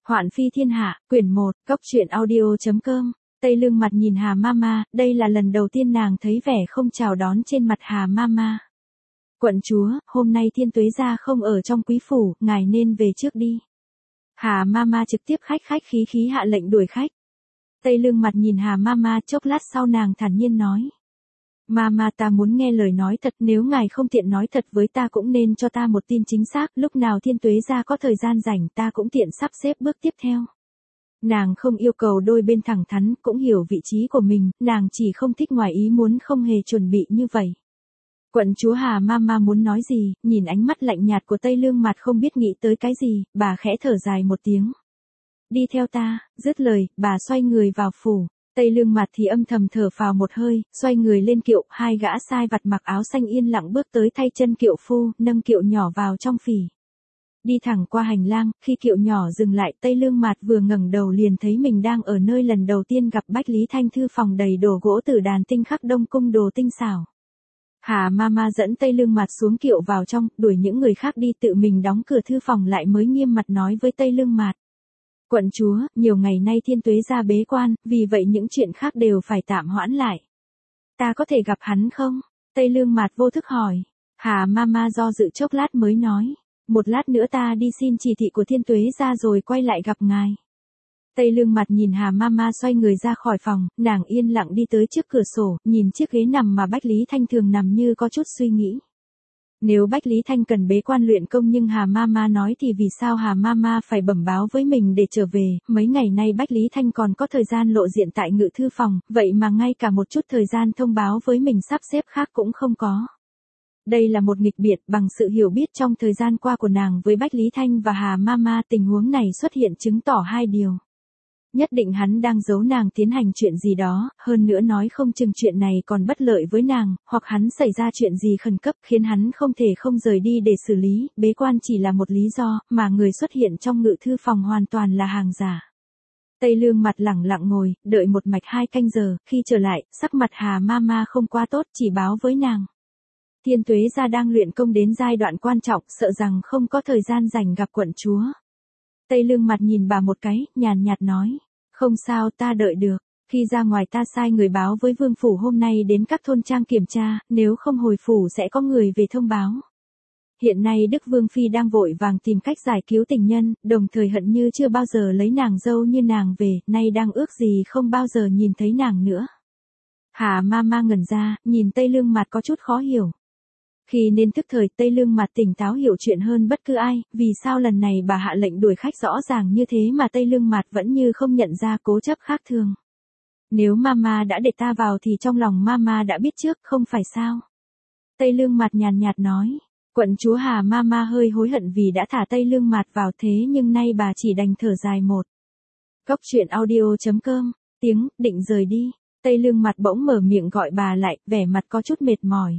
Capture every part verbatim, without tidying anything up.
Hoạn phi thiên hạ, quyển một, cốc truyện audio.com. Tây Lương mặt nhìn Hà Mama, đây là lần đầu tiên nàng thấy vẻ không chào đón trên mặt Hà Mama. Quận chúa, hôm nay Thiên Tuế gia không ở trong quý phủ, ngài nên về trước đi. Hà Mama trực tiếp khách khách khí khí hạ lệnh đuổi khách. Tây Lương mặt nhìn Hà Mama, chốc lát sau nàng thản nhiên nói. Mama, ta muốn nghe lời nói thật, nếu ngài không tiện nói thật với ta cũng nên cho ta một tin chính xác, lúc nào Thiên Tuế gia có thời gian rảnh ta cũng tiện sắp xếp bước tiếp theo. Nàng không yêu cầu đôi bên thẳng thắn, cũng hiểu vị trí của mình, nàng chỉ không thích ngoài ý muốn không hề chuẩn bị như vậy. Quận chúa Hà Mama muốn nói gì, nhìn ánh mắt lạnh nhạt của Tây Lương mặt không biết nghĩ tới cái gì, bà khẽ thở dài một tiếng. Đi theo ta, dứt lời, bà xoay người vào phủ. Tây Lương mặt thì âm thầm thở phào một hơi, xoay người lên kiệu, hai gã sai vặt mặc áo xanh yên lặng bước tới thay chân kiệu phu, nâng kiệu nhỏ vào trong phỉ. Đi thẳng qua hành lang, khi kiệu nhỏ dừng lại, Tây Lương Mạt vừa ngẩng đầu liền thấy mình đang ở nơi lần đầu tiên gặp Bách Lý Thanh thư phòng đầy đồ gỗ tử đàn tinh khắc đông cung đồ tinh xảo. Hà Mama dẫn Tây Lương Mạt xuống kiệu vào trong, đuổi những người khác đi, tự mình đóng cửa thư phòng lại mới nghiêm mặt nói với Tây Lương Mạt. Quận chúa, nhiều ngày nay Thiên Tuế gia bế quan, vì vậy những chuyện khác đều phải tạm hoãn lại. Ta có thể gặp hắn không? Tây Lương Mạt vô thức hỏi. Hà Mama do dự chốc lát mới nói. Một lát nữa ta đi xin chỉ thị của Thiên Tuế gia rồi quay lại gặp ngài. Tây Lương mặt nhìn Hà Mama xoay người ra khỏi phòng, nàng yên lặng đi tới trước cửa sổ, nhìn chiếc ghế nằm mà Bách Lý Thanh thường nằm như có chút suy nghĩ. Nếu Bách Lý Thanh cần bế quan luyện công nhưng Hà Mama nói thì vì sao Hà Mama phải bẩm báo với mình để trở về, mấy ngày nay Bách Lý Thanh còn có thời gian lộ diện tại ngự thư phòng, vậy mà ngay cả một chút thời gian thông báo với mình sắp xếp khác cũng không có. Đây là một nghịch biệt, bằng sự hiểu biết trong thời gian qua của nàng với Bách Lý Thanh và Hà Mama, tình huống này xuất hiện chứng tỏ hai điều. Nhất định hắn đang giấu nàng tiến hành chuyện gì đó, hơn nữa nói không chừng chuyện này còn bất lợi với nàng, hoặc hắn xảy ra chuyện gì khẩn cấp khiến hắn không thể không rời đi để xử lý, bế quan chỉ là một lý do, mà người xuất hiện trong ngự thư phòng hoàn toàn là hàng giả. Tây Lương mặt lẳng lặng ngồi, đợi một mạch hai canh giờ, khi trở lại, sắc mặt Hà Mama không quá tốt, chỉ báo với nàng. Thiên Tuế gia đang luyện công đến giai đoạn quan trọng, sợ rằng không có thời gian rảnh gặp quận chúa. Tây Lương mặt nhìn bà một cái, nhàn nhạt nói. Không sao, ta đợi được. Khi ra ngoài ta sai người báo với vương phủ hôm nay đến các thôn trang kiểm tra, nếu không hồi phủ sẽ có người về thông báo. Hiện nay Đức Vương Phi đang vội vàng tìm cách giải cứu tình nhân, đồng thời hận như chưa bao giờ lấy nàng dâu như nàng về, nay đang ước gì không bao giờ nhìn thấy nàng nữa. Hà Mama ngẩn ra, nhìn Tây Lương mặt có chút khó hiểu. Khi nên tức thời Tây Lương mặt tỉnh táo hiểu chuyện hơn bất cứ ai, vì sao lần này bà hạ lệnh đuổi khách rõ ràng như thế mà Tây Lương mặt vẫn như không nhận ra, cố chấp khác thường. Nếu Mama đã để ta vào thì trong lòng Mama đã biết trước, không phải sao? Tây Lương mặt nhàn nhạt nói. Quận chúa Hà Mama hơi hối hận vì đã thả Tây Lương mặt vào thế nhưng nay bà chỉ đành thở dài một. Cốc truyện audio.com, tiếng, định rời đi. Tây Lương mặt bỗng mở miệng gọi bà lại, vẻ mặt có chút mệt mỏi.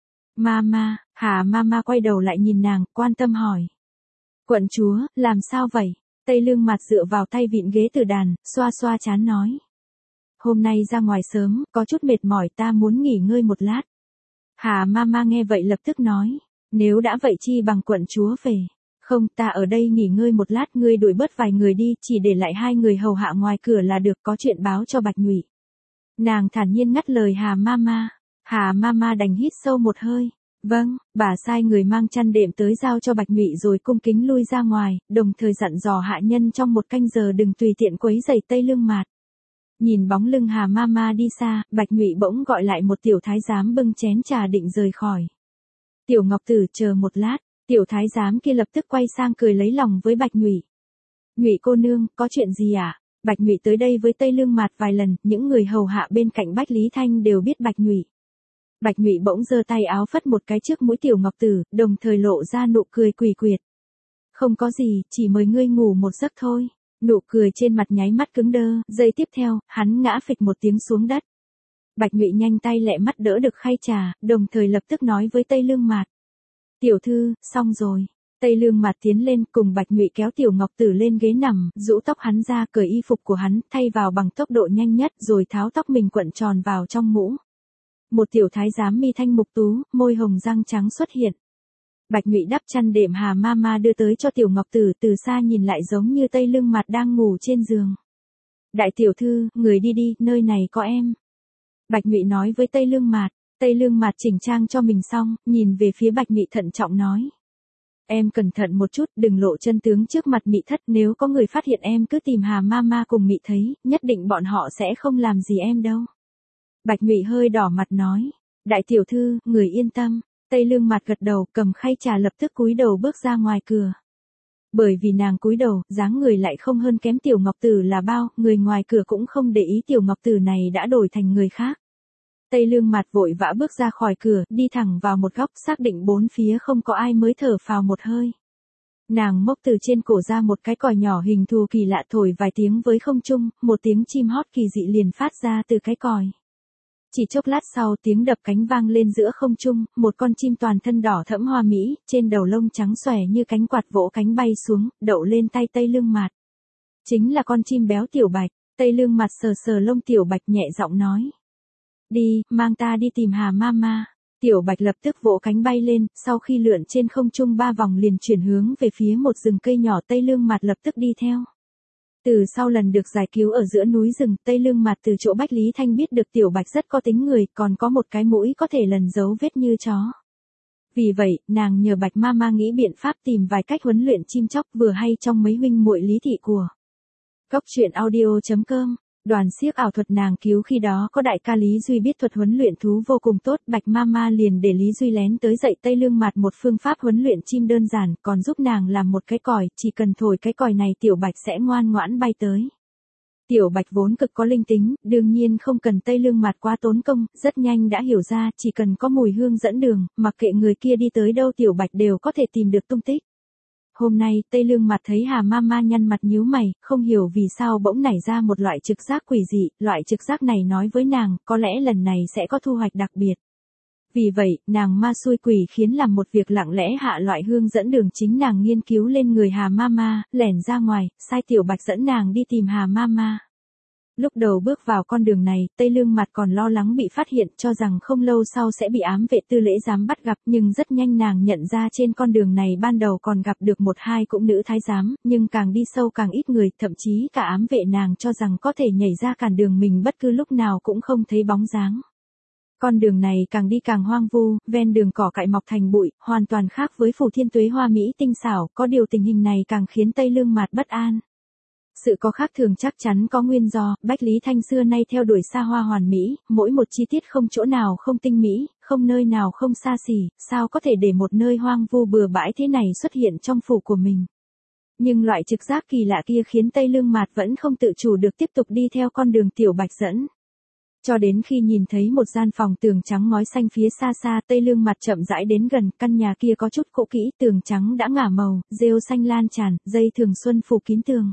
Mama, Hà Mama quay đầu lại nhìn nàng, quan tâm hỏi. Quận chúa, làm sao vậy? Tây Lương mặt dựa vào tay vịn ghế từ đàn, xoa xoa trán nói. Hôm nay ra ngoài sớm, có chút mệt mỏi, ta muốn nghỉ ngơi một lát. Hà Mama nghe vậy lập tức nói. Nếu đã vậy chi bằng quận chúa về. Không, ta ở đây nghỉ ngơi một lát, ngươi đuổi bớt vài người đi, chỉ để lại hai người hầu hạ ngoài cửa là được, có chuyện báo cho Bạch Nhụy. Nàng thản nhiên ngắt lời Hà Mama. Hà Mama đành hít sâu một hơi. Vâng, bà sai người mang chăn đệm tới giao cho Bạch Nhụy rồi cung kính lui ra ngoài, đồng thời dặn dò hạ nhân trong một canh giờ đừng tùy tiện quấy rầy Tây Lương mạt. Nhìn bóng lưng Hà Mama đi xa, Bạch Nhụy bỗng gọi lại một tiểu thái giám bưng chén trà định rời khỏi. Tiểu Ngọc Tử, chờ một lát. Tiểu thái giám kia lập tức quay sang cười lấy lòng với Bạch Nhụy. Nhụy cô nương, có chuyện gì ạ? À? Bạch Nhụy tới đây với Tây Lương mạt vài lần, những người hầu hạ bên cạnh Bách Lý Thanh đều biết Bạch Nhụy. Bạch Nhụy bỗng giơ tay áo phất một cái trước mũi Tiểu Ngọc Tử, đồng thời lộ ra nụ cười quỷ quyệt. Không có gì, chỉ mời ngươi ngủ một giấc thôi. Nụ cười trên mặt nháy mắt cứng đơ, giây tiếp theo, hắn ngã phịch một tiếng xuống đất. Bạch Nhụy nhanh tay lẹ mắt đỡ được khay trà, đồng thời lập tức nói với Tây Lương mạt. Tiểu thư, xong rồi. Tây Lương mạt tiến lên cùng Bạch Nhụy kéo Tiểu Ngọc Tử lên ghế nằm, rũ tóc hắn ra, cởi y phục của hắn, thay vào bằng tốc độ nhanh nhất rồi tháo tóc mình quận tròn vào trong mũ. Một tiểu thái giám mi thanh mục tú, môi hồng răng trắng xuất hiện. Bạch Ngụy đắp chăn đệm Hà Mama đưa tới cho Tiểu Ngọc Tử, từ xa nhìn lại giống như Tây Lương Mặt đang ngủ trên giường. Đại tiểu thư, người đi đi, nơi này có em. Bạch Ngụy nói với Tây Lương Mạt. Tây Lương Mạt chỉnh trang cho mình xong, nhìn về phía Bạch Ngụy thận trọng nói. Em cẩn thận một chút, đừng lộ chân tướng trước mặt Mị Thất, nếu có người phát hiện em cứ tìm Hà Mama cùng Mị thấy, nhất định bọn họ sẽ không làm gì em đâu. Bạch Ngụy hơi đỏ mặt nói. Đại tiểu thư, người yên tâm. Tây Lương Mạt gật đầu, cầm khay trà lập tức cúi đầu bước ra ngoài cửa. Bởi vì nàng cúi đầu, dáng người lại không hơn kém Tiểu Ngọc Tử là bao, người ngoài cửa cũng không để ý Tiểu Ngọc Tử này đã đổi thành người khác. Tây Lương Mạt vội vã bước ra khỏi cửa, đi thẳng vào một góc, xác định bốn phía không có ai mới thở phào một hơi. Nàng móc từ trên cổ ra một cái còi nhỏ hình thù kỳ lạ, thổi vài tiếng với không trung, một tiếng chim hót kỳ dị liền phát ra từ cái còi. Chỉ chốc lát sau, tiếng đập cánh vang lên giữa không trung, một con chim toàn thân đỏ thẫm hoa mỹ, trên đầu lông trắng xòe như cánh quạt vỗ cánh bay xuống, đậu lên tay Tây Lương Mạt. Chính là con chim béo Tiểu Bạch. Tây Lương Mạt sờ sờ lông Tiểu Bạch nhẹ giọng nói. Đi, mang ta đi tìm Hà Mama. Tiểu Bạch lập tức vỗ cánh bay lên, sau khi lượn trên không trung ba vòng liền chuyển hướng về phía một rừng cây nhỏ. Tây Lương Mạt lập tức đi theo. Từ sau lần được giải cứu ở giữa núi rừng, Tây Lương Mạt từ chỗ Bách Lý Thanh biết được Tiểu Bạch rất có tính người, còn có một cái mũi có thể lần dấu vết như chó. Vì vậy, nàng nhờ Bạch Mama nghĩ biện pháp tìm vài cách huấn luyện chim chóc, vừa hay trong mấy huynh muội Lý Thị của Cốc truyện audio chấm com. Đoàn xiếc ảo thuật nàng cứu khi đó có đại ca Lý Duy biết thuật huấn luyện thú vô cùng tốt, Bạch Mama liền để Lý Duy lén tới dạy Tây Lương Mạt một phương pháp huấn luyện chim đơn giản, còn giúp nàng làm một cái còi, chỉ cần thổi cái còi này Tiểu Bạch sẽ ngoan ngoãn bay tới. Tiểu Bạch vốn cực có linh tính, đương nhiên không cần Tây Lương Mạt quá tốn công, rất nhanh đã hiểu ra, chỉ cần có mùi hương dẫn đường, mặc kệ người kia đi tới đâu Tiểu Bạch đều có thể tìm được tung tích. Hôm nay, Tây Lương Mạt thấy Hà Mama nhăn mặt nhíu mày, không hiểu vì sao bỗng nảy ra một loại trực giác quỷ dị, loại trực giác này nói với nàng, có lẽ lần này sẽ có thu hoạch đặc biệt. Vì vậy, nàng ma xui quỷ khiến làm một việc lặng lẽ hạ loại hương dẫn đường chính nàng nghiên cứu lên người Hà Mama, lẻn ra ngoài, sai Tiểu Bạch dẫn nàng đi tìm Hà Mama. Lúc đầu bước vào con đường này, Tây Lương Mạt còn lo lắng bị phát hiện, cho rằng không lâu sau sẽ bị ám vệ Tư Lễ Giám bắt gặp, nhưng rất nhanh nàng nhận ra trên con đường này ban đầu còn gặp được một hai cũng nữ thái giám, nhưng càng đi sâu càng ít người, thậm chí cả ám vệ nàng cho rằng có thể nhảy ra cản đường mình bất cứ lúc nào cũng không thấy bóng dáng. Con đường này càng đi càng hoang vu, ven đường cỏ cại mọc thành bụi, hoàn toàn khác với phủ thiên tuế hoa mỹ tinh xảo, có điều tình hình này càng khiến Tây Lương Mạt bất an. Sự có khác thường chắc chắn có nguyên do, Bách Lý Thanh xưa nay theo đuổi xa hoa hoàn mỹ, mỗi một chi tiết không chỗ nào không tinh mỹ, không nơi nào không xa xỉ, sao có thể để một nơi hoang vu bừa bãi thế này xuất hiện trong phủ của mình. Nhưng loại trực giác kỳ lạ kia khiến Tây Lương Mạt vẫn không tự chủ được tiếp tục đi theo con đường Tiểu Bạch dẫn. Cho đến khi nhìn thấy một gian phòng tường trắng ngói xanh phía xa xa, Tây Lương Mạt chậm rãi đến gần, căn nhà kia có chút cũ kỹ, tường trắng đã ngả màu, rêu xanh lan tràn, dây thường xuân phủ kín tường.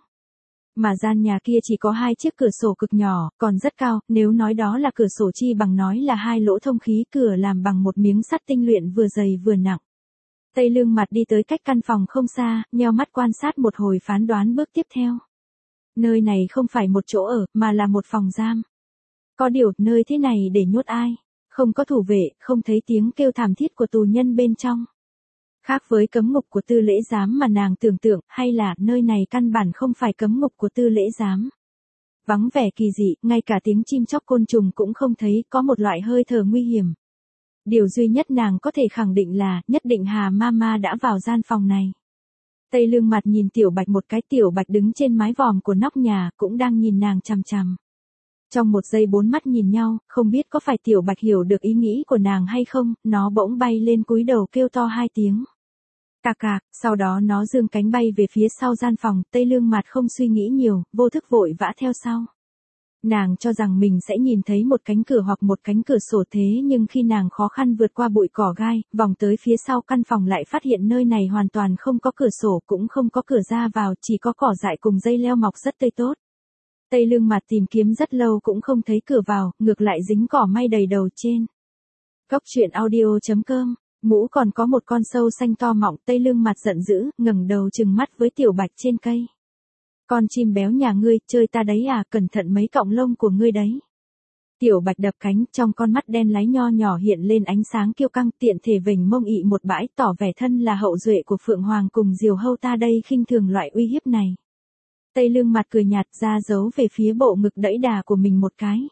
Mà gian nhà kia chỉ có hai chiếc cửa sổ cực nhỏ, còn rất cao, nếu nói đó là cửa sổ chi bằng nói là hai lỗ thông khí, cửa làm bằng một miếng sắt tinh luyện vừa dày vừa nặng. Tây Lương Mạt đi tới cách căn phòng không xa, nheo mắt quan sát một hồi phán đoán bước tiếp theo. Nơi này không phải một chỗ ở, mà là một phòng giam. Có điều, nơi thế này để nhốt ai? Không có thủ vệ, không thấy tiếng kêu thảm thiết của tù nhân bên trong. Khác với cấm ngục của Tư Lễ Giám mà nàng tưởng tượng, hay là nơi này căn bản không phải cấm ngục của Tư Lễ Giám. Vắng vẻ kỳ dị, ngay cả tiếng chim chóc côn trùng cũng không thấy, có một loại hơi thở nguy hiểm. Điều duy nhất nàng có thể khẳng định là, nhất định Hà Mama đã vào gian phòng này. Tây Lương Mạt nhìn Tiểu Bạch một cái, Tiểu Bạch đứng trên mái vòm của nóc nhà, cũng đang nhìn nàng chằm chằm. Trong một giây bốn mắt nhìn nhau, không biết có phải Tiểu Bạch hiểu được ý nghĩ của nàng hay không, nó bỗng bay lên cúi đầu kêu to hai tiếng. Cạc cạc, sau đó nó giương cánh bay về phía sau gian phòng, Tây Lương Mạt không suy nghĩ nhiều, vô thức vội vã theo sau. Nàng cho rằng mình sẽ nhìn thấy một cánh cửa hoặc một cánh cửa sổ, thế nhưng khi nàng khó khăn vượt qua bụi cỏ gai, vòng tới phía sau căn phòng lại phát hiện nơi này hoàn toàn không có cửa sổ, cũng không có cửa ra vào, chỉ có cỏ dại cùng dây leo mọc rất tươi tốt. Tây Lương Mạt tìm kiếm rất lâu cũng không thấy cửa vào, ngược lại dính cỏ may đầy đầu trên. Cốc truyện audio chấm com. Mũ còn có một con sâu xanh to mọng, Tây Lương Mạt giận dữ, ngẩng đầu trừng mắt với Tiểu Bạch trên cây. Con chim béo nhà ngươi, chơi ta đấy à, cẩn thận mấy cọng lông của ngươi đấy. Tiểu Bạch đập cánh, trong con mắt đen láy nho nhỏ hiện lên ánh sáng kiêu căng, tiện thể vểnh mông ị một bãi, tỏ vẻ thân là hậu duệ của Phượng Hoàng cùng Diều Hâu ta đây khinh thường loại uy hiếp này. Tây Lương mặt cười nhạt ra giấu về phía bộ ngực đẫy đà của mình một cái.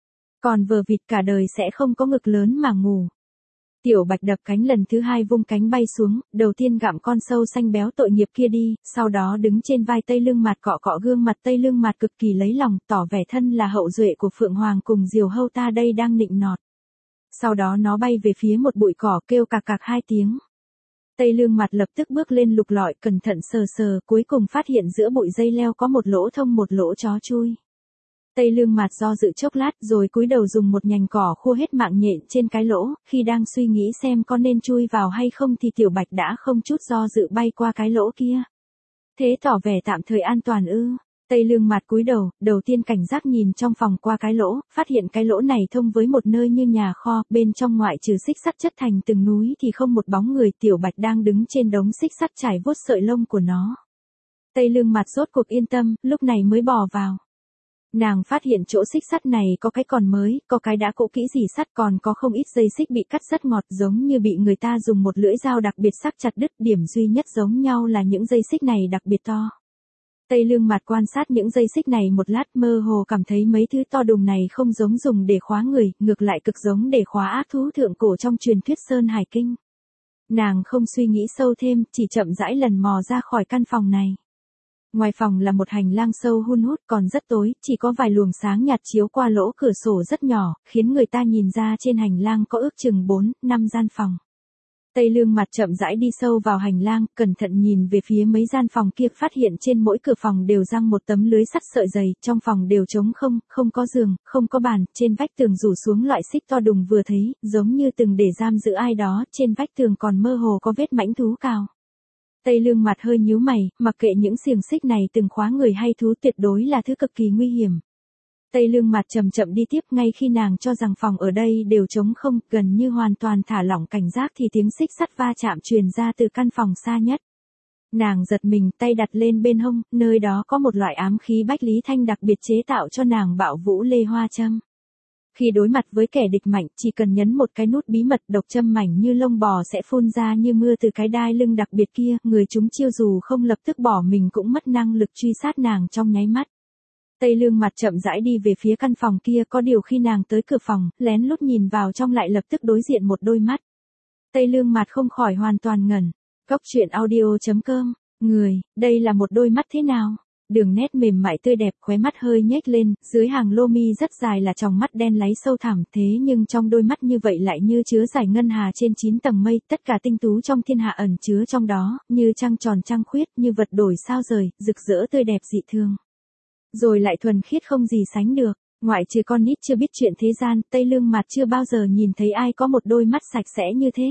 Còn vờ vịt cả đời sẽ không có ngực lớn mà ngủ. Tiểu Bạch đập cánh lần thứ hai vung cánh bay xuống, đầu tiên gặm con sâu xanh béo tội nghiệp kia đi, sau đó đứng trên vai Tây Lương mặt cọ cọ gương mặt Tây Lương mặt cực kỳ lấy lòng, tỏ vẻ thân là hậu duệ của Phượng Hoàng cùng Diều Hâu ta đây đang nịnh nọt. Sau đó nó bay về phía một bụi cỏ kêu cạc cạc hai tiếng. Tây Lương mặt lập tức bước lên lục lọi cẩn thận sờ sờ, cuối cùng phát hiện giữa bụi dây leo có một lỗ thông một lỗ chó chui. Tây Lương mặt do dự chốc lát rồi cúi đầu dùng một nhành cỏ khua hết mạng nhện trên cái lỗ, khi đang suy nghĩ xem có nên chui vào hay không thì Tiểu Bạch đã không chút do dự bay qua cái lỗ kia. Thế tỏ vẻ tạm thời an toàn ư? Tây Lương mặt cúi đầu, đầu tiên cảnh giác nhìn trong phòng qua cái lỗ, phát hiện cái lỗ này thông với một nơi như nhà kho, bên trong ngoại trừ xích sắt chất thành từng núi thì không một bóng người. Tiểu Bạch đang đứng trên đống xích sắt trải vuốt sợi lông của nó. Tây Lương mặt rốt cuộc yên tâm, lúc này mới bò vào. Nàng phát hiện chỗ xích sắt này có cái còn mới, có cái đã cũ kỹ dì sắt, còn có không ít dây xích bị cắt rất ngọt giống như bị người ta dùng một lưỡi dao đặc biệt sắc chặt đứt. Điểm duy nhất giống nhau là những dây xích này đặc biệt to. Tây Lương mặt quan sát những dây xích này một lát, mơ hồ cảm thấy mấy thứ to đùng này không giống dùng để khóa người, ngược lại cực giống để khóa ác thú thượng cổ trong truyền thuyết Sơn Hải Kinh. Nàng không suy nghĩ sâu thêm, chỉ chậm rãi lần mò ra khỏi căn phòng này. Ngoài phòng là một hành lang sâu hun hút còn rất tối, chỉ có vài luồng sáng nhạt chiếu qua lỗ cửa sổ rất nhỏ, khiến người ta nhìn ra trên hành lang có ước chừng bốn, năm gian phòng. Tây Lương mặt chậm rãi đi sâu vào hành lang, cẩn thận nhìn về phía mấy gian phòng kia, phát hiện trên mỗi cửa phòng đều giăng một tấm lưới sắt sợi dày, trong phòng đều trống không, không có giường, không có bàn, trên vách tường rủ xuống loại xích to đùng vừa thấy, giống như từng để giam giữ ai đó, trên vách tường còn mơ hồ có vết mãnh thú cào. Tây Lương mặt hơi nhíu mày, mặc kệ những xiềng xích này từng khóa người hay thú tuyệt đối là thứ cực kỳ nguy hiểm. Tây Lương mặt chậm chậm đi tiếp, ngay khi nàng cho rằng phòng ở đây đều trống không, gần như hoàn toàn thả lỏng cảnh giác thì tiếng xích sắt va chạm truyền ra từ căn phòng xa nhất. Nàng giật mình, tay đặt lên bên hông, nơi đó có một loại ám khí bách lý thanh đặc biệt chế tạo cho nàng bạo vũ lê hoa châm. Khi đối mặt với kẻ địch mạnh, chỉ cần nhấn một cái nút bí mật, độc châm mảnh như lông bò sẽ phun ra như mưa từ cái đai lưng đặc biệt kia, người chúng chiêu dù không lập tức bỏ mình cũng mất năng lực truy sát nàng trong nháy mắt. Tây Lương mặt chậm rãi đi về phía căn phòng kia, có điều khi nàng tới cửa phòng, lén lút nhìn vào trong lại lập tức đối diện một đôi mắt. Tây Lương mặt không khỏi hoàn toàn ngẩn. Góc truyện audio chấm com, người, đây là một đôi mắt thế nào? Đường nét mềm mại tươi đẹp, khóe mắt hơi nhếch lên, dưới hàng lô mi rất dài là tròng mắt đen láy sâu thẳm, thế nhưng trong đôi mắt như vậy lại như chứa giải ngân hà trên chín tầng mây, tất cả tinh tú trong thiên hạ ẩn chứa trong đó, như trăng tròn trăng khuyết, như vật đổi sao rời, rực rỡ tươi đẹp dị thương. Rồi lại thuần khiết không gì sánh được, ngoại trừ con nít chưa biết chuyện thế gian, Tây Lương mặt chưa bao giờ nhìn thấy ai có một đôi mắt sạch sẽ như thế.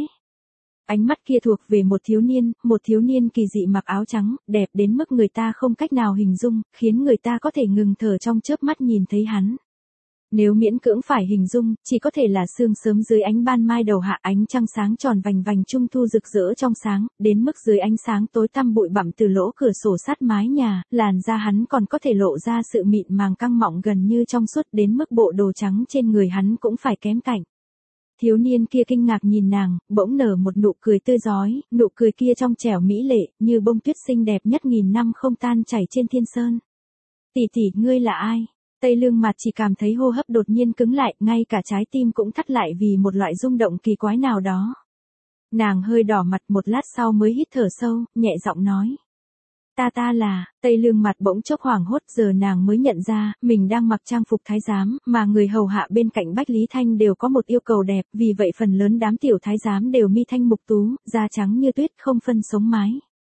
Ánh mắt kia thuộc về một thiếu niên, một thiếu niên kỳ dị mặc áo trắng, đẹp đến mức người ta không cách nào hình dung, khiến người ta có thể ngừng thở trong chớp mắt nhìn thấy hắn. Nếu miễn cưỡng phải hình dung, chỉ có thể là sương sớm dưới ánh ban mai đầu hạ, ánh trăng sáng tròn vành vành trung thu rực rỡ trong sáng, đến mức dưới ánh sáng tối tăm bụi bặm từ lỗ cửa sổ sát mái nhà, làn da hắn còn có thể lộ ra sự mịn màng căng mọng gần như trong suốt, đến mức bộ đồ trắng trên người hắn cũng phải kém cạnh. Thiếu niên kia kinh ngạc nhìn nàng, bỗng nở một nụ cười tươi rói, nụ cười kia trong trẻo mỹ lệ, như bông tuyết xinh đẹp nhất nghìn năm không tan chảy trên thiên sơn. Tỷ tỷ, ngươi là ai? Tây Lương mặt chỉ cảm thấy hô hấp đột nhiên cứng lại, ngay cả trái tim cũng thắt lại vì một loại rung động kỳ quái nào đó. Nàng hơi đỏ mặt, một lát sau mới hít thở sâu, nhẹ giọng nói. Ta ta là, Tây Lương mặt bỗng chốc hoảng hốt, giờ nàng mới nhận ra, mình đang mặc trang phục thái giám, mà người hầu hạ bên cạnh Bách Lý Thanh đều có một yêu cầu đẹp, vì vậy phần lớn đám tiểu thái giám đều mi thanh mục tú, da trắng như tuyết, không phân sống mái.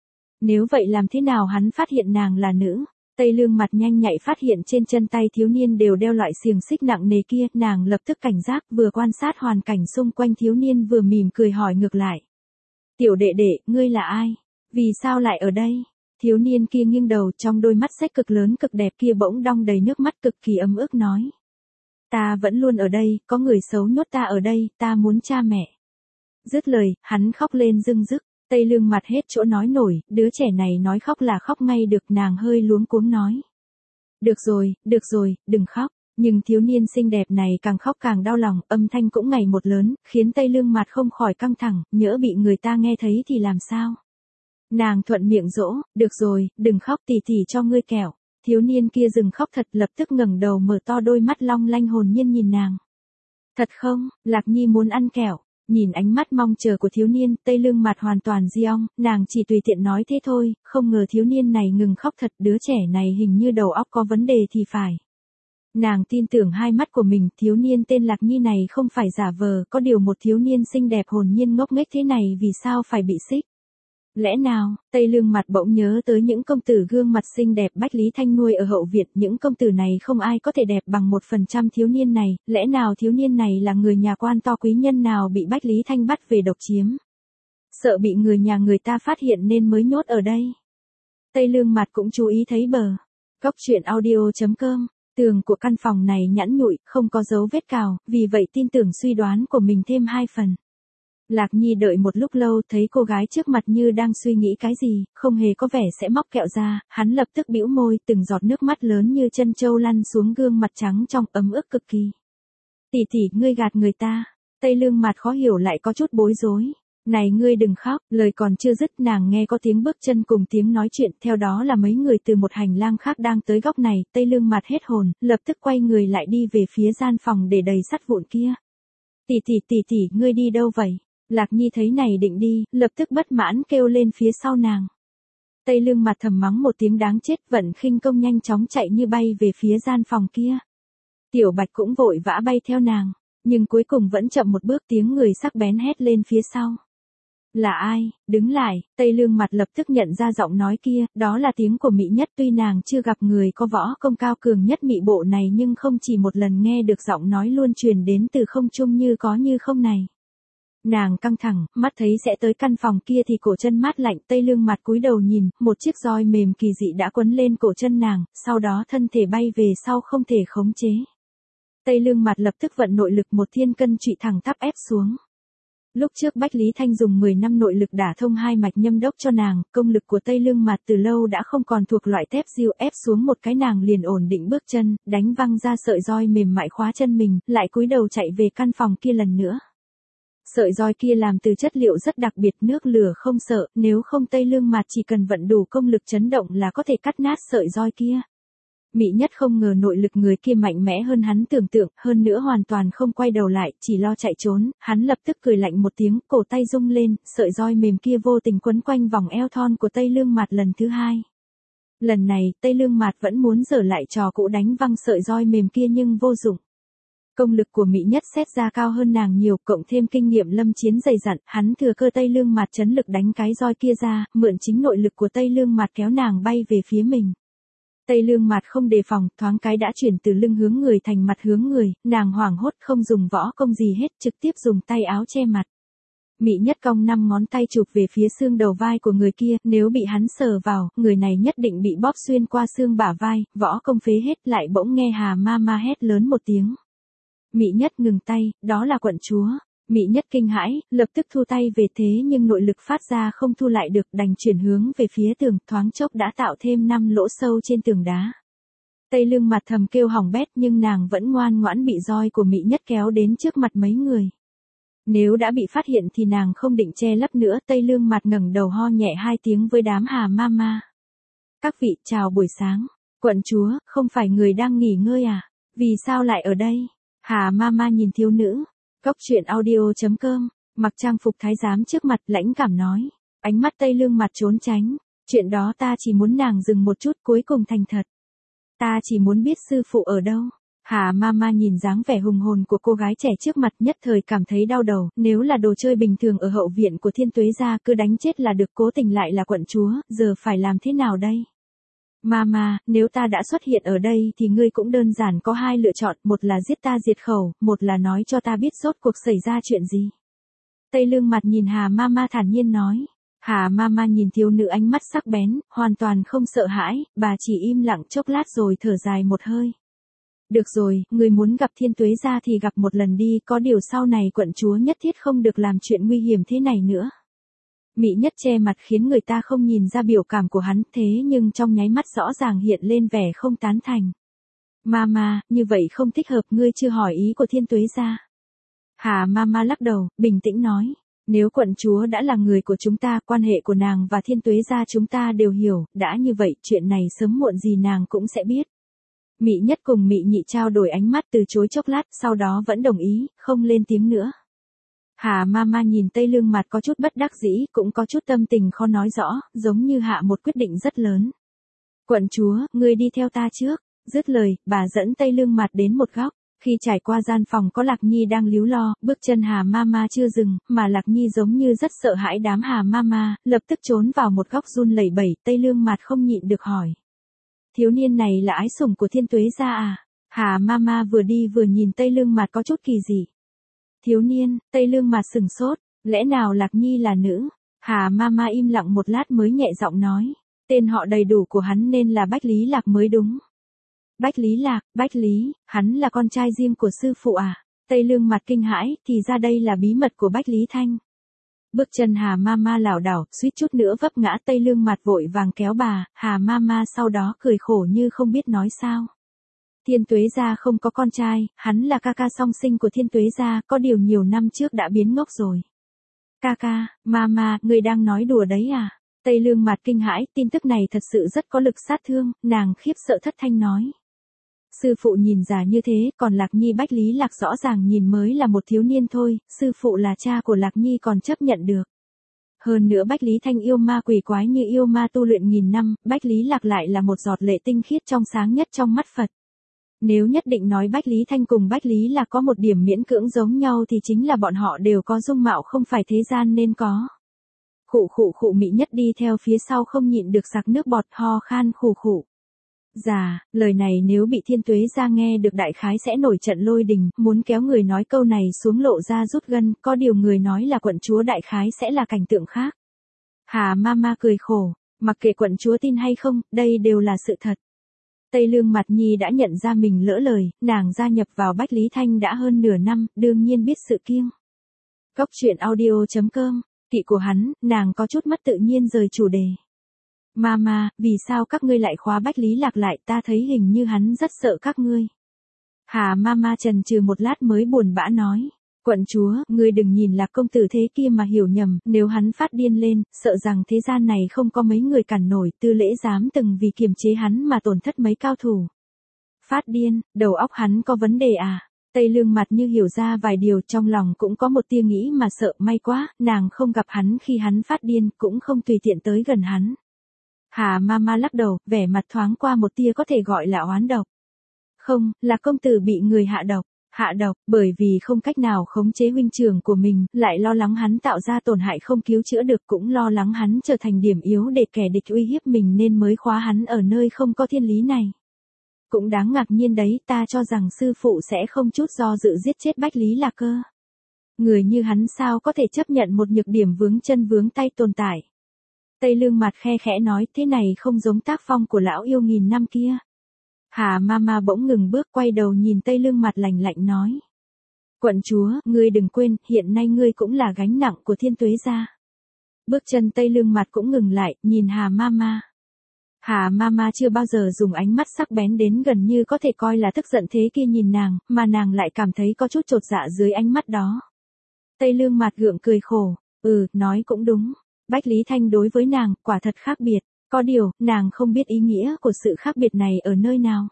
Nếu vậy làm thế nào hắn phát hiện nàng là nữ? Tây Lương mặt nhanh nhạy phát hiện trên chân tay thiếu niên đều đeo loại xiềng xích nặng nề kia, nàng lập tức cảnh giác, vừa quan sát hoàn cảnh xung quanh thiếu niên vừa mỉm cười hỏi ngược lại. Tiểu đệ đệ, ngươi là ai? Vì sao lại ở đây? Thiếu niên kia nghiêng đầu, trong đôi mắt xếch cực lớn cực đẹp kia bỗng đong đầy nước mắt, cực kỳ ấm ức nói. Ta vẫn luôn ở đây, có người xấu nhốt ta ở đây, ta muốn cha mẹ. Dứt lời, hắn khóc lên rưng rức. Tây Lương mặt hết chỗ nói nổi, đứa trẻ này nói khóc là khóc ngay được, nàng hơi luống cuống nói. Được rồi, được rồi, đừng khóc. Nhưng thiếu niên xinh đẹp này càng khóc càng đau lòng, âm thanh cũng ngày một lớn, khiến Tây Lương Mạt không khỏi căng thẳng, nhỡ bị người ta nghe thấy thì làm sao? Nàng thuận miệng dỗ, được rồi, đừng khóc tỉ tỉ cho ngươi kẹo. Thiếu niên kia dừng khóc thật, lập tức ngẩng đầu mở to đôi mắt long lanh hồn nhiên nhìn nàng. Thật không, Lạc Nhi muốn ăn kẹo. Nhìn ánh mắt mong chờ của thiếu niên, Tây Lương Mạt hoàn toàn diong, nàng chỉ tùy tiện nói thế thôi, không ngờ thiếu niên này ngừng khóc thật, đứa trẻ này hình như đầu óc có vấn đề thì phải. Nàng tin tưởng hai mắt của mình, thiếu niên tên Lạc Nhi này không phải giả vờ, có điều một thiếu niên xinh đẹp hồn nhiên ngốc nghếch thế này vì sao phải bị xích. Lẽ nào, Tây Lương Mạt bỗng nhớ tới những công tử gương mặt xinh đẹp Bách Lý Thanh nuôi ở hậu viện, những công tử này không ai có thể đẹp bằng một phần trăm thiếu niên này, lẽ nào thiếu niên này là người nhà quan to quý nhân nào bị Bách Lý Thanh bắt về độc chiếm? Sợ bị người nhà người ta phát hiện nên mới nhốt ở đây. Tây Lương Mạt cũng chú ý thấy bờ. Cốc truyện audio chấm com, tường của căn phòng này nhẵn nhụi, không có dấu vết cào, vì vậy tin tưởng suy đoán của mình thêm hai phần. Lạc Nhi đợi một lúc lâu thấy cô gái trước mặt như đang suy nghĩ cái gì, không hề có vẻ sẽ móc kẹo ra, hắn lập tức bĩu môi, từng giọt nước mắt lớn như chân trâu lăn xuống gương mặt trắng trong ấm ức cực kỳ. Tỷ tỷ, ngươi gạt người ta. Tây Lương Mạt khó hiểu lại có chút bối rối. Này ngươi đừng khóc, lời còn chưa dứt nàng nghe có tiếng bước chân cùng tiếng nói chuyện, theo đó là mấy người từ một hành lang khác đang tới góc này, Tây Lương Mạt hết hồn, lập tức quay người lại đi về phía gian phòng để đầy sắt vụn kia. Tỷ tỷ tỷ tỷ, ngươi đi đâu vậy? Lạc Nhi thấy này định đi, lập tức bất mãn kêu lên phía sau nàng. Tây Lương Mạt thầm mắng một tiếng đáng chết, vận khinh công nhanh chóng chạy như bay về phía gian phòng kia. Tiểu Bạch cũng vội vã bay theo nàng, nhưng cuối cùng vẫn chậm một bước, tiếng người sắc bén hét lên phía sau. Là ai, đứng lại, Tây Lương Mạt lập tức nhận ra giọng nói kia, đó là tiếng của Mị Nhất, tuy nàng chưa gặp người có võ công cao cường nhất Mị bộ này nhưng không chỉ một lần nghe được giọng nói luôn truyền đến từ không trung như có như không này. Nàng căng thẳng, mắt thấy sẽ tới căn phòng kia thì cổ chân mát lạnh, Tây Lương Mạt cúi đầu nhìn, một chiếc roi mềm kỳ dị đã quấn lên cổ chân nàng, sau đó thân thể bay về sau không thể khống chế. Tây Lương Mạt lập tức vận nội lực một thiên cân trụy thẳng tắp ép xuống. Lúc trước Bách Lý Thanh dùng mười năm nội lực đả thông hai mạch nhâm đốc cho nàng, công lực của Tây Lương Mạt từ lâu đã không còn thuộc loại tép diêu, ép xuống một cái nàng liền ổn định bước chân, đánh văng ra sợi roi mềm mại khóa chân mình, lại cúi đầu chạy về căn phòng kia lần nữa. Sợi roi kia làm từ chất liệu rất đặc biệt, nước lửa không sợ, nếu không Tây Lương Mạt chỉ cần vận đủ công lực chấn động là có thể cắt nát sợi roi kia. Mị Nhất không ngờ nội lực người kia mạnh mẽ hơn hắn tưởng tượng, hơn nữa hoàn toàn không quay đầu lại, chỉ lo chạy trốn, hắn lập tức cười lạnh một tiếng, cổ tay rung lên, sợi roi mềm kia vô tình quấn quanh vòng eo thon của Tây Lương Mạt lần thứ hai. Lần này, Tây Lương Mạt vẫn muốn giở lại trò cũ đánh văng sợi roi mềm kia nhưng vô dụng. Công lực của Mị Nhất xét ra cao hơn nàng nhiều, cộng thêm kinh nghiệm lâm chiến dày dặn, hắn thừa cơ Tây Lương Mạt chấn lực đánh cái roi kia ra, mượn chính nội lực của Tây Lương Mạt kéo nàng bay về phía mình. Tây Lương Mạt không đề phòng, thoáng cái đã chuyển từ lưng hướng người thành mặt hướng người, nàng hoảng hốt không dùng võ công gì hết, trực tiếp dùng tay áo che mặt. Mị Nhất cong năm ngón tay chụp về phía xương đầu vai của người kia, nếu bị hắn sờ vào, người này nhất định bị bóp xuyên qua xương bả vai, võ công phế hết, lại bỗng nghe Hà Ma Ma hét lớn một tiếng. Mị Nhất ngừng tay, đó là quận chúa. Mị Nhất kinh hãi, lập tức thu tay về, thế nhưng nội lực phát ra không thu lại được, đành chuyển hướng về phía tường, thoáng chốc đã tạo thêm năm lỗ sâu trên tường đá. Tây Lương Mạt thầm kêu hỏng bét nhưng nàng vẫn ngoan ngoãn bị roi của Mị Nhất kéo đến trước mặt mấy người. Nếu đã bị phát hiện thì nàng không định che lấp nữa, Tây Lương Mạt ngẩng đầu ho nhẹ hai tiếng với đám Hà Ma Ma. Các vị, chào buổi sáng. Quận chúa, không phải người đang nghỉ ngơi à? Vì sao lại ở đây? Hà Ma Ma nhìn thiếu nữ. Cốc truyện audio chấm com, mặc trang phục thái giám trước mặt, lãnh cảm nói. Ánh mắt Tây Lương Mạt trốn tránh. Chuyện đó ta chỉ muốn nàng dừng một chút, cuối cùng thành thật. Ta chỉ muốn biết sư phụ ở đâu. Hà Ma Ma nhìn dáng vẻ hùng hồn của cô gái trẻ trước mặt, nhất thời cảm thấy đau đầu, nếu là đồ chơi bình thường ở hậu viện của Thiên Tuế gia cứ đánh chết là được, cố tình lại là quận chúa, giờ phải làm thế nào đây? Mama, nếu ta đã xuất hiện ở đây thì ngươi cũng đơn giản có hai lựa chọn, một là giết ta diệt khẩu, một là nói cho ta biết rốt cuộc xảy ra chuyện gì. Tây Lương Mạt nhìn Hà Mama thản nhiên nói. Hà Mama nhìn thiếu nữ ánh mắt sắc bén, hoàn toàn không sợ hãi, bà chỉ im lặng chốc lát rồi thở dài một hơi. Được rồi, ngươi muốn gặp Thiên Tuế gia thì gặp một lần đi, có điều sau này quận chúa nhất thiết không được làm chuyện nguy hiểm thế này nữa. Mị Nhất che mặt khiến người ta không nhìn ra biểu cảm của hắn, thế nhưng trong nháy mắt rõ ràng hiện lên vẻ không tán thành. Mama, như vậy không thích hợp, ngươi chưa hỏi ý của Thiên Tuế gia. Hà Mama lắc đầu, bình tĩnh nói. Nếu quận chúa đã là người của chúng ta, quan hệ của nàng và Thiên Tuế gia chúng ta đều hiểu, đã như vậy, chuyện này sớm muộn gì nàng cũng sẽ biết. Mị Nhất cùng Mị Nhị trao đổi ánh mắt từ chối chốc lát, sau đó vẫn đồng ý, không lên tiếng nữa. Hà Mama nhìn Tây Lương Mặt có chút bất đắc dĩ, cũng có chút tâm tình khó nói rõ, giống như hạ một quyết định rất lớn. Quận chúa, ngươi đi theo ta trước. Dứt lời, bà dẫn Tây Lương Mặt đến một góc. Khi trải qua gian phòng có Lạc Nhi đang líu lo, bước chân Hà Mama chưa dừng, mà Lạc Nhi giống như rất sợ hãi đám Hà Mama, lập tức trốn vào một góc run lẩy bẩy. Tây Lương Mặt không nhịn được hỏi. Thiếu niên này là ái sủng của Thiên Tuế gia à? Hà Mama vừa đi vừa nhìn Tây Lương Mặt có chút kỳ dị. Thiếu niên, Tây Lương Mặt sừng sốt, lẽ nào Lạc Nhi là nữ? Hà Mama im lặng một lát mới nhẹ giọng nói. Tên họ đầy đủ của hắn nên là Bách Lý Lạc mới đúng. Bách Lý Lạc, Bách Lý, hắn là con trai riêng của sư phụ à? Tây Lương Mặt kinh hãi, thì ra đây là bí mật của Bách Lý Thanh. Bước chân Hà Mama lảo đảo, suýt chút nữa vấp ngã. Tây Lương Mặt vội vàng kéo bà, Hà Mama sau đó cười khổ như không biết nói sao. Thiên Tuế gia không có con trai, hắn là ca ca song sinh của Thiên Tuế gia, có điều nhiều năm trước đã biến ngốc rồi. Ca ca, Mama, người đang nói đùa đấy à? Tây Lương Mặt kinh hãi, tin tức này thật sự rất có lực sát thương, nàng khiếp sợ thất thanh nói. Sư phụ nhìn già như thế, còn Lạc Nhi Bách Lý Lạc rõ ràng nhìn mới là một thiếu niên thôi, sư phụ là cha của Lạc Nhi còn chấp nhận được. Hơn nữa Bách Lý Thanh yêu ma quỷ quái như yêu ma tu luyện nghìn năm, Bách Lý Lạc lại là một giọt lệ tinh khiết trong sáng nhất trong mắt Phật. Nếu nhất định nói Bách Lý Thanh cùng Bách Lý Lạc có một điểm miễn cưỡng giống nhau thì chính là bọn họ đều có dung mạo không phải thế gian nên có. Khụ khụ khụ. Mị Nhất đi theo phía sau không nhịn được sặc nước bọt, ho khan khù khụ. Dạ, lời này nếu bị Thiên Tuế gia nghe được đại khái sẽ nổi trận lôi đình, muốn kéo người nói câu này xuống lộ ra rút gân, có điều người nói là quận chúa đại khái sẽ là cảnh tượng khác. Hà Mama cười khổ, mặc kệ quận chúa tin hay không, đây đều là sự thật. Tây Lương Mặt Nhi đã nhận ra mình lỡ lời, nàng gia nhập vào Bách Lý Thanh đã hơn nửa năm, đương nhiên biết sự kiêng. Góc truyện audio chấm com, kỵ của hắn, nàng có chút mất tự nhiên rời chủ đề. Mama, vì sao các ngươi lại khóa Bách Lý Lạc lại, ta thấy hình như hắn rất sợ các ngươi. Hà Mama chần chừ một lát mới buồn bã nói. Quận chúa, ngươi đừng nhìn Lạc công tử thế kia mà hiểu nhầm, nếu hắn phát điên lên, sợ rằng thế gian này không có mấy người cản nổi, Tư Lễ dám từng vì kiềm chế hắn mà tổn thất mấy cao thủ. Phát điên, đầu óc hắn có vấn đề à? Tây Lương Mặt như hiểu ra vài điều, trong lòng cũng có một tia nghĩ mà sợ, may quá, nàng không gặp hắn khi hắn phát điên, cũng không tùy tiện tới gần hắn. Hà Mama lắc đầu, vẻ mặt thoáng qua một tia có thể gọi là oán độc. Không, là công tử bị người hạ độc. Hạ độc, bởi vì không cách nào khống chế huynh trưởng của mình, lại lo lắng hắn tạo ra tổn hại không cứu chữa được, cũng lo lắng hắn trở thành điểm yếu để kẻ địch uy hiếp mình nên mới khóa hắn ở nơi không có thiên lý này. Cũng đáng ngạc nhiên đấy, ta cho rằng sư phụ sẽ không chút do dự giết chết Bách Lý Lạc cơ. Người như hắn sao có thể chấp nhận một nhược điểm vướng chân vướng tay tồn tại. Tây Lương Mặt khe khẽ nói, thế này không giống tác phong của lão yêu nghìn năm kia. Hà Mama bỗng ngừng bước, quay đầu nhìn Tây Lương Mặt lạnh lạnh nói. Quận chúa, ngươi đừng quên, hiện nay ngươi cũng là gánh nặng của Thiên Tuế gia. Bước chân Tây Lương Mặt cũng ngừng lại, nhìn Hà Mama. Hà Mama chưa bao giờ dùng ánh mắt sắc bén đến gần như có thể coi là tức giận thế kia nhìn nàng, mà nàng lại cảm thấy có chút chột dạ dưới ánh mắt đó. Tây Lương Mặt gượng cười khổ, ừ, nói cũng đúng. Bách Lý Thanh đối với nàng, quả thật khác biệt. Có điều, nàng không biết ý nghĩa của sự khác biệt này ở nơi nào.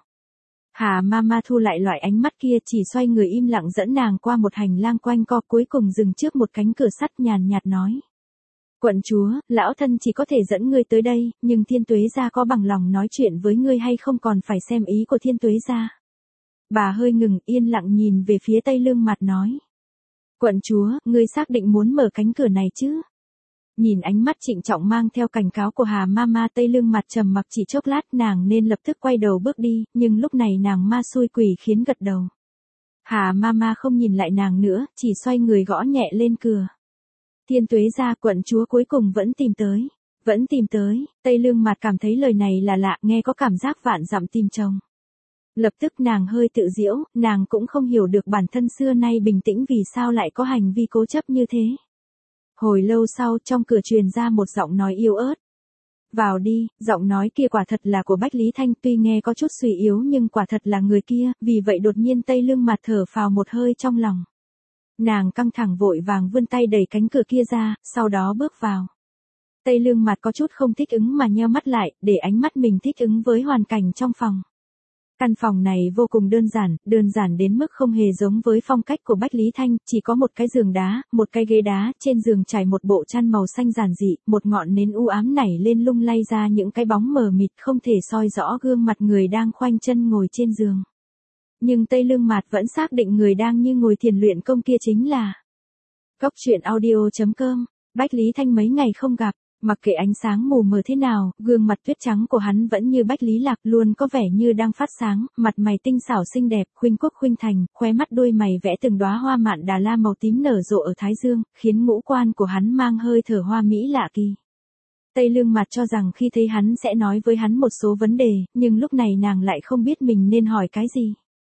Hà Mama thu lại loại ánh mắt kia, chỉ xoay người im lặng dẫn nàng qua một hành lang quanh co, cuối cùng dừng trước một cánh cửa sắt, nhàn nhạt nói. Quận chúa, lão thân chỉ có thể dẫn ngươi tới đây, nhưng Thiên Tuế gia có bằng lòng nói chuyện với ngươi hay không còn phải xem ý của Thiên Tuế gia. Bà hơi ngừng, yên lặng nhìn về phía Tây Lương Mặt nói. Quận chúa, ngươi xác định muốn mở cánh cửa này chứ? Nhìn ánh mắt trịnh trọng mang theo cảnh cáo của Hà Mama, Tây Lương Mặt trầm mặc chỉ chốc lát, nàng nên lập tức quay đầu bước đi, nhưng lúc này nàng ma xui quỷ khiến gật đầu. Hà Mama không nhìn lại nàng nữa, chỉ xoay người gõ nhẹ lên cửa. Thiên Tuế gia, quận chúa cuối cùng vẫn tìm tới. Vẫn tìm tới, Tây Lương Mặt cảm thấy lời này là lạ, nghe có cảm giác vạn dặm tìm chồng. Lập tức nàng hơi tự giễu, nàng cũng không hiểu được bản thân xưa nay bình tĩnh vì sao lại có hành vi cố chấp như thế. Hồi lâu sau, trong cửa truyền ra một giọng nói yếu ớt. Vào đi, giọng nói kia quả thật là của Bách Lý Thanh, tuy nghe có chút suy yếu nhưng quả thật là người kia, vì vậy đột nhiên Tây Lương Mạt thở phào một hơi trong lòng. Nàng căng thẳng vội vàng vươn tay đẩy cánh cửa kia ra, sau đó bước vào. Tây Lương Mạt có chút không thích ứng mà nheo mắt lại, để ánh mắt mình thích ứng với hoàn cảnh trong phòng. Căn phòng này vô cùng đơn giản, đơn giản đến mức không hề giống với phong cách của Bách Lý Thanh, chỉ có một cái giường đá, một cái ghế đá, trên giường trải một bộ chăn màu xanh giản dị, một ngọn nến u ám nảy lên lung lay ra những cái bóng mờ mịt không thể soi rõ gương mặt người đang khoanh chân ngồi trên giường. Nhưng Tây Lương Mạt vẫn xác định người đang như ngồi thiền luyện công kia chính là Cốc truyện audio chấm com. Bách Lý Thanh mấy ngày không gặp. Mặc kệ ánh sáng mù mờ thế nào, gương mặt tuyết trắng của hắn vẫn như Bách Lý Lạc, luôn có vẻ như đang phát sáng, mặt mày tinh xảo xinh đẹp, khuynh quốc khuynh thành, khóe mắt đôi mày vẽ từng đóa hoa mạn đà la màu tím nở rộ ở thái dương, khiến ngũ quan của hắn mang hơi thở hoa mỹ lạ kỳ. Tây Lương Mạt cho rằng khi thấy hắn sẽ nói với hắn một số vấn đề, nhưng lúc này nàng lại không biết mình nên hỏi cái gì.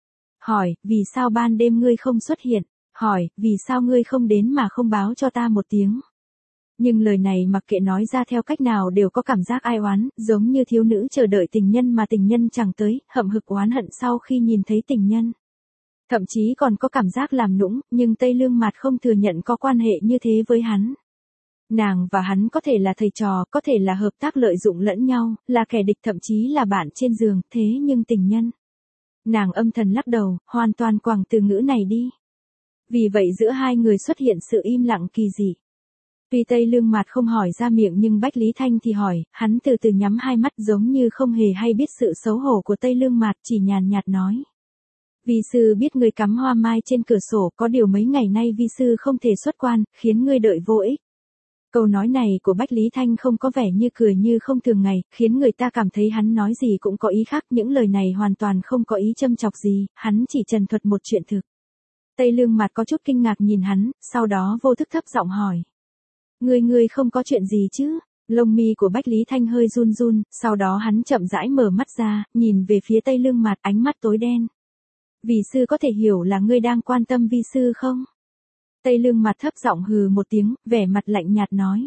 Hỏi, vì sao ban đêm ngươi không xuất hiện? Hỏi, vì sao ngươi không đến mà không báo cho ta một tiếng? Nhưng lời này mặc kệ nói ra theo cách nào đều có cảm giác ai oán, giống như thiếu nữ chờ đợi tình nhân mà tình nhân chẳng tới, hậm hực oán hận sau khi nhìn thấy tình nhân. Thậm chí còn có cảm giác làm nũng, nhưng Tây Lương Mạt không thừa nhận có quan hệ như thế với hắn. Nàng và hắn có thể là thầy trò, có thể là hợp tác lợi dụng lẫn nhau, là kẻ địch thậm chí là bạn trên giường, thế nhưng tình nhân. Nàng âm thầm lắc đầu, hoàn toàn quẳng từ ngữ này đi. Vì vậy giữa hai người xuất hiện sự im lặng kỳ dị. Tuy Tây Lương Mạt không hỏi ra miệng nhưng Bách Lý Thanh thì hỏi, hắn từ từ nhắm hai mắt giống như không hề hay biết sự xấu hổ của Tây Lương Mạt, chỉ nhàn nhạt nói. Vi sư biết ngươi cắm hoa mai trên cửa sổ, có điều mấy ngày nay vi sư không thể xuất quan, khiến ngươi đợi vô ích. Câu nói này của Bách Lý Thanh không có vẻ như cười như không thường ngày, khiến người ta cảm thấy hắn nói gì cũng có ý khác, những lời này hoàn toàn không có ý châm chọc gì, hắn chỉ trần thuật một chuyện thực. Tây Lương Mạt có chút kinh ngạc nhìn hắn, sau đó vô thức thấp giọng hỏi. Ngươi ngươi không có chuyện gì chứ? Lông mi của Bách Lý Thanh hơi run run, sau đó hắn chậm rãi mở mắt ra, nhìn về phía Tây Lương Mạt, ánh mắt tối đen. Vi sư có thể hiểu là ngươi đang quan tâm vi sư không? Tây Lương Mạt thấp giọng hừ một tiếng, vẻ mặt lạnh nhạt nói.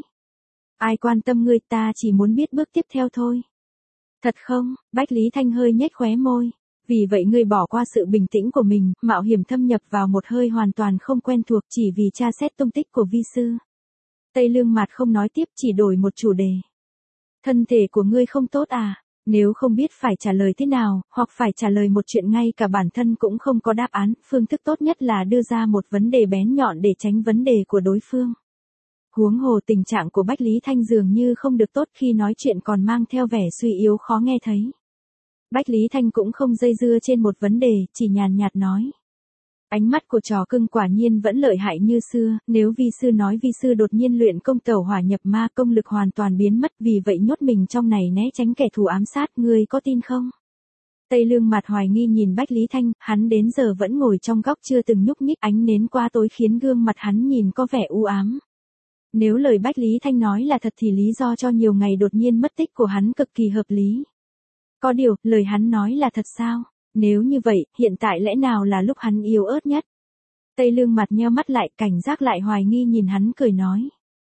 Ai quan tâm ngươi, ta chỉ muốn biết bước tiếp theo thôi. Thật không? Bách Lý Thanh hơi nhếch khóe môi. Vì vậy ngươi bỏ qua sự bình tĩnh của mình, mạo hiểm thâm nhập vào một hơi hoàn toàn không quen thuộc chỉ vì tra xét tung tích của vi sư. Tây Lương Mạt không nói tiếp, chỉ đổi một chủ đề. Thân thể của ngươi không tốt à? Nếu không biết phải trả lời thế nào, hoặc phải trả lời một chuyện ngay cả bản thân cũng không có đáp án, phương thức tốt nhất là đưa ra một vấn đề bén nhọn để tránh vấn đề của đối phương. Huống hồ tình trạng của Bách Lý Thanh dường như không được tốt, khi nói chuyện còn mang theo vẻ suy yếu khó nghe thấy. Bách Lý Thanh cũng không dây dưa trên một vấn đề, chỉ nhàn nhạt nói. Ánh mắt của trò cưng quả nhiên vẫn lợi hại như xưa, nếu vi sư nói vi sư đột nhiên luyện công tẩu hỏa nhập ma, công lực hoàn toàn biến mất, vì vậy nhốt mình trong này né tránh kẻ thù ám sát, ngươi có tin không? Tây Lương Mạt hoài nghi nhìn Bách Lý Thanh, hắn đến giờ vẫn ngồi trong góc chưa từng nhúc nhích, ánh nến qua tối khiến gương mặt hắn nhìn có vẻ u ám. Nếu lời Bách Lý Thanh nói là thật thì lý do cho nhiều ngày đột nhiên mất tích của hắn cực kỳ hợp lý. Có điều, lời hắn nói là thật sao? Nếu như vậy, hiện tại lẽ nào là lúc hắn yếu ớt nhất? Tây Lương Mạt nheo mắt lại, cảnh giác lại hoài nghi nhìn hắn cười nói.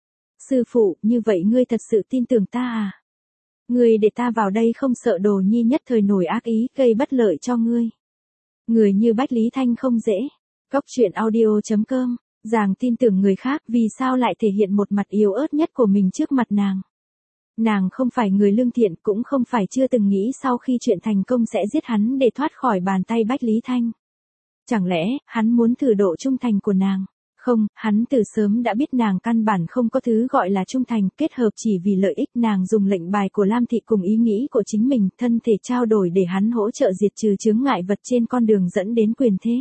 Sư phụ, như vậy ngươi thật sự tin tưởng ta à? Ngươi để ta vào đây không sợ Đồ Nhi nhất thời nổi ác ý, gây bất lợi cho ngươi. Người như Bách Lý Thanh không dễ. Cốc truyện audio chấm com. Giàng tin tưởng người khác, vì sao lại thể hiện một mặt yếu ớt nhất của mình trước mặt nàng? Nàng không phải người lương thiện, cũng không phải chưa từng nghĩ sau khi chuyện thành công sẽ giết hắn để thoát khỏi bàn tay Bách Lý Thanh. Chẳng lẽ, hắn muốn thử độ trung thành của nàng? Không, hắn từ sớm đã biết nàng căn bản không có thứ gọi là trung thành, kết hợp chỉ vì lợi ích. Nàng dùng lệnh bài của Lam Thị cùng ý nghĩ của chính mình, thân thể trao đổi để hắn hỗ trợ diệt trừ chướng ngại vật trên con đường dẫn đến quyền thế.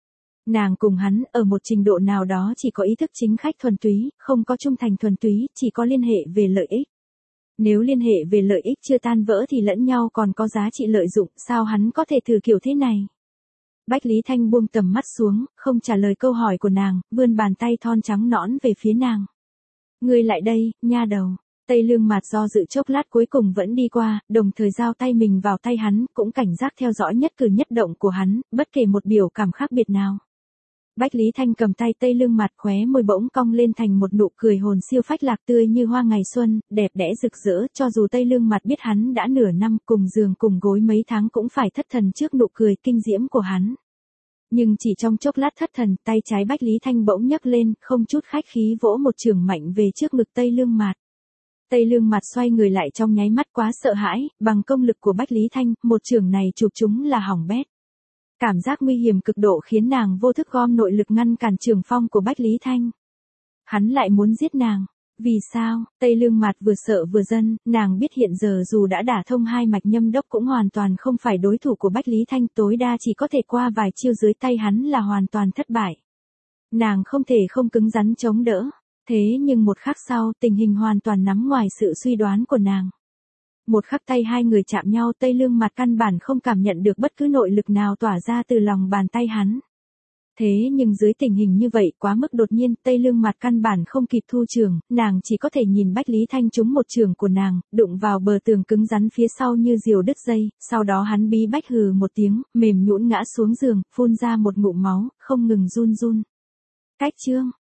Nàng cùng hắn, ở một trình độ nào đó chỉ có ý thức chính khách thuần túy, không có trung thành thuần túy, chỉ có liên hệ về lợi ích. Nếu liên hệ về lợi ích chưa tan vỡ thì lẫn nhau còn có giá trị lợi dụng, sao hắn có thể thử kiểu thế này? Bách Lý Thanh buông tầm mắt xuống, không trả lời câu hỏi của nàng, vươn bàn tay thon trắng nõn về phía nàng. Ngươi lại đây, nha đầu. Tây Lương Mạt do dự chốc lát cuối cùng vẫn đi qua, đồng thời giao tay mình vào tay hắn, cũng cảnh giác theo dõi nhất cử nhất động của hắn, bất kể một biểu cảm khác biệt nào. Bách Lý Thanh cầm tay Tây Lương Mặt, khóe môi bỗng cong lên thành một nụ cười hồn siêu phách lạc, tươi như hoa ngày xuân, đẹp đẽ rực rỡ, cho dù Tây Lương Mặt biết hắn đã nửa năm cùng giường cùng gối mấy tháng cũng phải thất thần trước nụ cười kinh diễm của hắn. Nhưng chỉ trong chốc lát thất thần, tay trái Bách Lý Thanh bỗng nhấc lên, không chút khách khí vỗ một chưởng mạnh về trước ngực Tây Lương Mặt. Tây Lương Mặt xoay người lại trong nháy mắt, quá sợ hãi, bằng công lực của Bách Lý Thanh, một chưởng này chụp chúng là hỏng bét. Cảm giác nguy hiểm cực độ khiến nàng vô thức gom nội lực ngăn cản chưởng phong của Bách Lý Thanh. Hắn lại muốn giết nàng. Vì sao? Tây Lương Mặt vừa sợ vừa dân, nàng biết hiện giờ dù đã đả thông hai mạch nhâm đốc cũng hoàn toàn không phải đối thủ của Bách Lý Thanh, tối đa chỉ có thể qua vài chiêu dưới tay hắn là hoàn toàn thất bại. Nàng không thể không cứng rắn chống đỡ. Thế nhưng một khắc sau, tình hình hoàn toàn nằm ngoài sự suy đoán của nàng. Một khắc tay hai người chạm nhau, Tây Lương Mặt căn bản không cảm nhận được bất cứ nội lực nào tỏa ra từ lòng bàn tay hắn. Thế nhưng dưới tình hình như vậy quá mức đột nhiên, Tây Lương Mặt căn bản không kịp thu chưởng, nàng chỉ có thể nhìn Bách Lý Thanh trúng một chưởng của nàng, đụng vào bờ tường cứng rắn phía sau như diều đứt dây, sau đó hắn bí bách hừ một tiếng, mềm nhũn ngã xuống giường, phun ra một ngụm máu, không ngừng run run. Cách chương